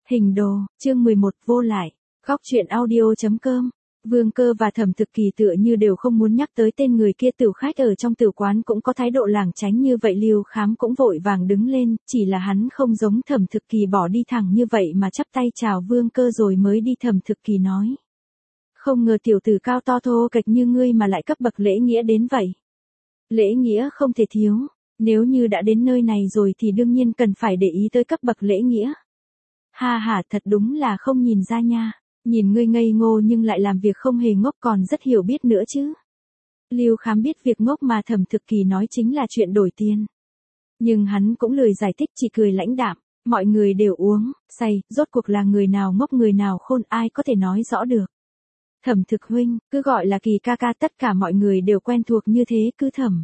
Hình đồ, chương 11, vô lại. Góc truyện audio.com. Vương Cơ và Thẩm Thực Kỳ tựa như đều không muốn nhắc tới tên người kia. Tửu khách ở trong tử quán cũng có thái độ lảng tránh như vậy. Lưu Khám cũng vội vàng đứng lên, chỉ là hắn không giống Thẩm Thực Kỳ bỏ đi thẳng như vậy mà chắp tay chào Vương Cơ rồi mới đi. Thẩm Thực Kỳ nói: không ngờ tiểu tử cao to thô kệch như ngươi mà lại cấp bậc lễ nghĩa đến vậy. Lễ nghĩa không thể thiếu, nếu như đã đến nơi này rồi thì đương nhiên cần phải để ý tới cấp bậc lễ nghĩa. Ha ha, thật đúng là không nhìn ra nha. Nhìn ngươi ngây ngô nhưng lại làm việc không hề ngốc, còn rất hiểu biết nữa chứ. Lưu Khám biết việc ngốc mà Thẩm Thực Kỳ nói chính là chuyện đổi tiền. Nhưng hắn cũng lười giải thích, chỉ cười lãnh đạm. Mọi người đều uống say, rốt cuộc là người nào ngốc người nào khôn, ai có thể nói rõ được. Thẩm Thực huynh, cứ gọi là Kỳ ca ca, tất cả mọi người đều quen thuộc như thế, cứ Thẩm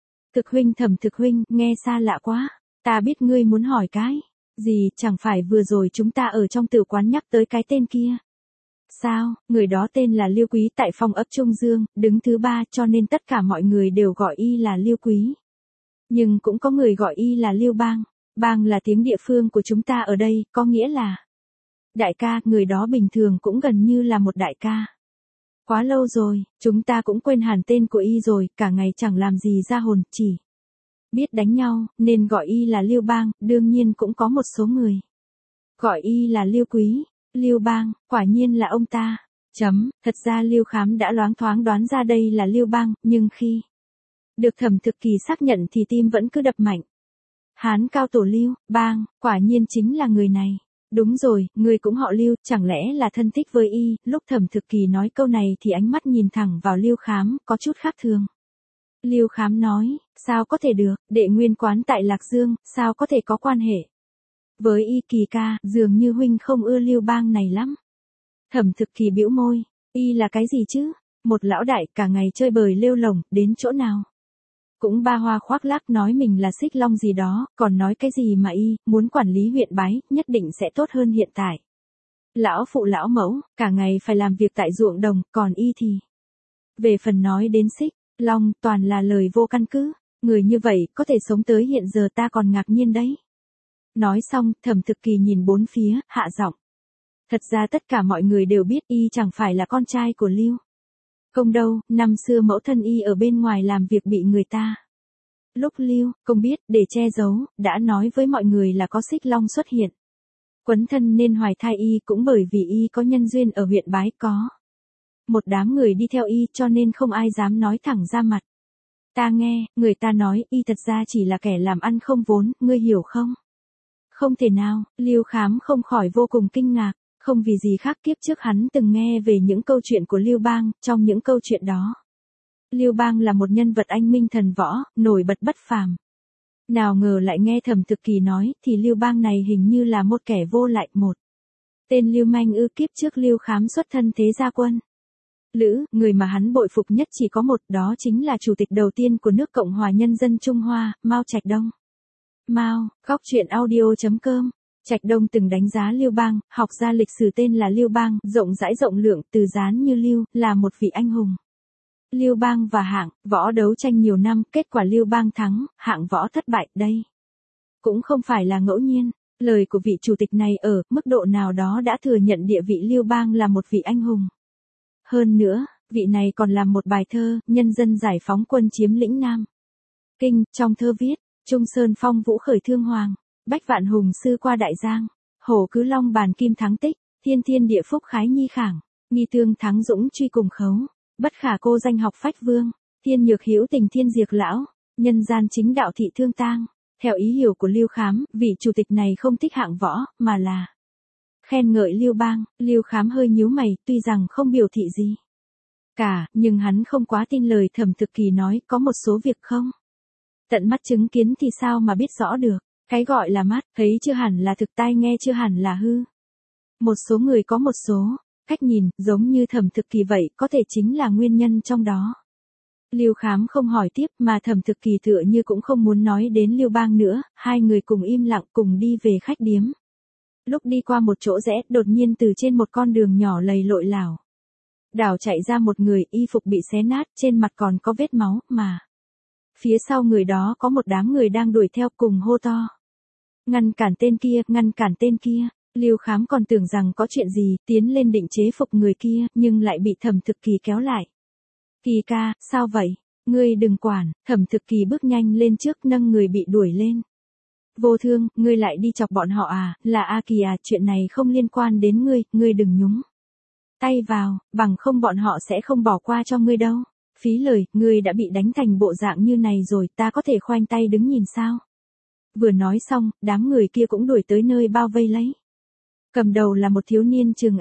Thực huynh, nghe xa lạ quá. Ta biết ngươi muốn hỏi cái gì, chẳng phải vừa rồi chúng ta ở trong tử quán nhắc tới cái tên kia. Sao, người đó tên là Lưu Quý, tại phòng ấp Trung Dương, đứng thứ 3, cho nên tất cả mọi người đều gọi y là Lưu Quý. Nhưng cũng có người gọi y là Lưu Bang. Bang là tiếng địa phương của chúng ta ở đây, có nghĩa là đại ca. Người đó bình thường cũng gần như là một đại ca. Quá lâu rồi, chúng ta cũng quên hẳn tên của y rồi, cả ngày chẳng làm gì ra hồn, chỉ biết đánh nhau, nên gọi y là Lưu Bang. Đương nhiên cũng có một số người gọi y là Lưu Quý. Lưu Bang, quả nhiên là ông ta. Thật ra Lưu Khám đã loáng thoáng đoán ra đây là Lưu Bang, nhưng khi được Thẩm Thực Kỳ xác nhận thì tim vẫn cứ đập mạnh. Hán cao tổ Lưu Bang, quả nhiên chính là người này. Đúng rồi, người cũng họ Lưu, chẳng lẽ là thân thích với y. Lúc Thẩm Thực Kỳ nói câu này thì ánh mắt nhìn thẳng vào Lưu Khám, có chút khác thường. Lưu Khám nói: sao có thể được, đệ nguyên quán tại Lạc Dương, sao có thể có quan hệ với y. Kỳ ca, dường như huynh không ưa Lưu Bang này lắm. Thẩm Thực Kỳ bĩu môi: y là cái gì chứ? Một lão đại cả ngày chơi bời lêu lổng, đến chỗ nào cũng ba hoa khoác lác nói mình là Xích Long gì đó, còn nói cái gì mà y muốn quản lý huyện Bái, nhất định sẽ tốt hơn hiện tại. Lão phụ lão mẫu, cả ngày phải làm việc tại ruộng đồng, còn y thì về phần nói đến Xích Long, toàn là lời vô căn cứ. Người như vậy có thể sống tới hiện giờ ta còn ngạc nhiên đấy. Nói xong, Thẩm Thực Kỳ nhìn bốn phía, hạ giọng: thật ra tất cả mọi người đều biết y chẳng phải là con trai của Lưu Công đâu, năm xưa mẫu thân y ở bên ngoài làm việc bị người ta. Lúc Lưu Công biết, để che giấu, đã nói với mọi người là có Xích Long xuất hiện. Quấn thân nên hoài thai y, cũng bởi vì y có nhân duyên ở huyện Bái, có một đám người đi theo y, cho nên không ai dám nói thẳng ra mặt. Ta nghe, người ta nói y thật ra chỉ là kẻ làm ăn không vốn, ngươi hiểu không? Không thể nào, Lưu Khám không khỏi vô cùng kinh ngạc. Không vì gì khác, kiếp trước hắn từng nghe về những câu chuyện của Lưu Bang, trong những câu chuyện đó Lưu Bang là một nhân vật anh minh thần võ, nổi bật bất phàm. Nào ngờ lại nghe Thẩm Thực Kỳ nói, thì Lưu Bang này hình như là một kẻ vô lại, một tên lưu manh ư. Kiếp trước Lưu Khám xuất thân thế gia quân lữ, người mà hắn bội phục nhất chỉ có một, đó chính là chủ tịch đầu tiên của nước Cộng hòa Nhân dân Trung Hoa, Mao Trạch Đông. Mao, góc truyện audio.com. Trạch Đông từng đánh giá Lưu Bang, học ra lịch sử tên là Lưu Bang, rộng rãi rộng lượng, từ dán như Lưu, là một vị anh hùng. Lưu Bang và Hạng Võ đấu tranh nhiều năm, kết quả Lưu Bang thắng, Hạng Võ thất bại, đây cũng không phải là ngẫu nhiên. Lời của vị chủ tịch này ở mức độ nào đó đã thừa nhận địa vị Lưu Bang là một vị anh hùng. Hơn nữa, vị này còn làm một bài thơ, nhân dân giải phóng quân chiếm lĩnh Nam Kinh, trong thơ viết: Trung Sơn phong vũ khởi thương hoàng, bách vạn hùng sư qua đại giang, hổ cứ long bàn kim thắng tích, thiên thiên địa phúc khái nhi khảng, nghi tương thắng dũng truy cùng khấu, bất khả cô danh học phách vương, thiên nhược hữu tình thiên diệt lão, nhân gian chính đạo thị thương tang. Theo ý hiểu của Lưu Khám, vị chủ tịch này không thích Hạng Võ, mà là khen ngợi Lưu Bang. Lưu Khám hơi nhíu mày, tuy rằng không biểu thị gì cả, nhưng hắn không quá tin lời Thẩm Thực Kỳ nói, có một số việc không tận mắt chứng kiến thì sao mà biết rõ được. Cái gọi là mắt thấy chưa hẳn là thực, tai nghe chưa hẳn là hư. Một số người có một số cách nhìn, giống như Thẩm Thực Kỳ vậy, có thể chính là nguyên nhân trong đó. Lưu Khám không hỏi tiếp, mà Thẩm Thực Kỳ tựa như cũng không muốn nói đến Lưu Bang nữa. Hai người cùng im lặng, cùng đi về khách điếm. Lúc đi qua một chỗ rẽ, đột nhiên từ trên một con đường nhỏ lầy lội lảo đảo chạy ra một người, y phục bị xé nát, trên mặt còn có vết máu, mà phía sau người đó có một đám người đang đuổi theo, cùng hô to: ngăn cản tên kia, ngăn cản tên kia. Lưu Khám còn tưởng rằng có chuyện gì, tiến lên định chế phục người kia, nhưng lại bị Thẩm Thực Kỳ kéo lại. Kỳ ca, sao vậy? Ngươi đừng quản, Thẩm Thực Kỳ bước nhanh lên trước nâng người bị đuổi lên. Vô Thương, ngươi lại đi chọc bọn họ à, là A Kỳ à, chuyện này không liên quan đến ngươi đừng nhúng tay vào, bằng không bọn họ sẽ không bỏ qua cho ngươi đâu. Phí lời, ngươi đã bị đánh thành bộ dạng như này rồi, ta có thể khoanh tay đứng nhìn sao? Vừa nói xong, đám người kia cũng đuổi tới nơi bao vây lấy. Cầm đầu là một thiếu niên chừng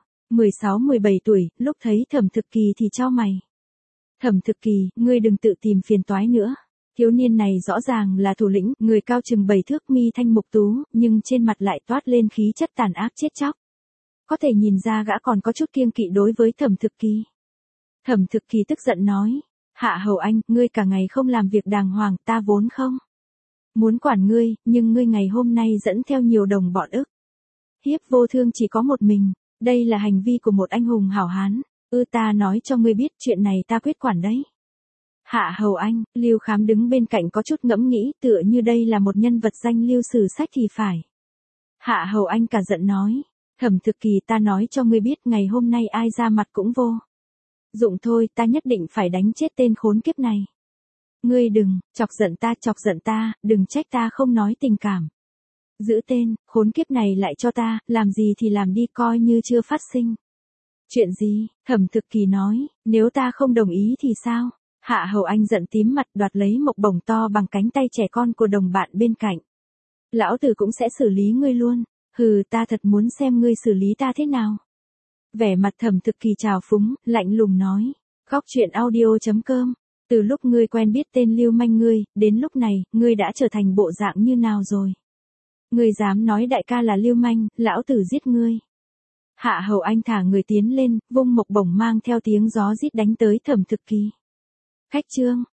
16-17 tuổi, lúc thấy Thẩm Thực Kỳ thì chau mày. Thẩm Thực Kỳ, ngươi đừng tự tìm phiền toái nữa. Thiếu niên này rõ ràng là thủ lĩnh, người cao chừng 7 thước, mi thanh mục tú, nhưng trên mặt lại toát lên khí chất tàn ác chết chóc. Có thể nhìn ra gã còn có chút kiêng kỵ đối với Thẩm Thực Kỳ. Thẩm Thực Kỳ tức giận nói, Hạ Hầu Anh, ngươi cả ngày không làm việc đàng hoàng, ta vốn không muốn quản ngươi, nhưng ngươi ngày hôm nay dẫn theo nhiều đồng bọn ức. Hiếp Vô Thương chỉ có một mình, đây là hành vi của một anh hùng hảo hán, ta nói cho ngươi biết chuyện này ta quyết quản đấy. Hạ Hầu Anh, Lưu Khám đứng bên cạnh có chút ngẫm nghĩ, tựa như đây là một nhân vật danh lưu sử sách thì phải. Hạ Hầu Anh cả giận nói, Thẩm Thực Kỳ, ta nói cho ngươi biết ngày hôm nay ai ra mặt cũng vô dụng thôi, ta nhất định phải đánh chết tên khốn kiếp này. Ngươi đừng chọc giận ta, đừng trách ta không nói tình cảm. Giữ tên khốn kiếp này lại cho ta, làm gì thì làm đi, coi như chưa phát sinh. Chuyện gì? Thẩm Thực Kỳ nói, nếu ta không đồng ý thì sao? Hạ Hầu Anh giận tím mặt, đoạt lấy mộc bổng to bằng cánh tay trẻ con của đồng bạn bên cạnh. Lão tử cũng sẽ xử lý ngươi luôn. Hừ, ta thật muốn xem ngươi xử lý ta thế nào. Vẻ mặt Thẩm Thực Kỳ trào phúng, lạnh lùng nói. Góc truyện audio.com. Từ lúc ngươi quen biết tên lưu manh ngươi, đến lúc này, ngươi đã trở thành bộ dạng như nào rồi? Ngươi dám nói đại ca là lưu manh, lão tử giết ngươi. Hạ Hầu Anh thả người tiến lên, vung mộc bổng mang theo tiếng gió rít đánh tới Thẩm Thực Kỳ. Khách trương,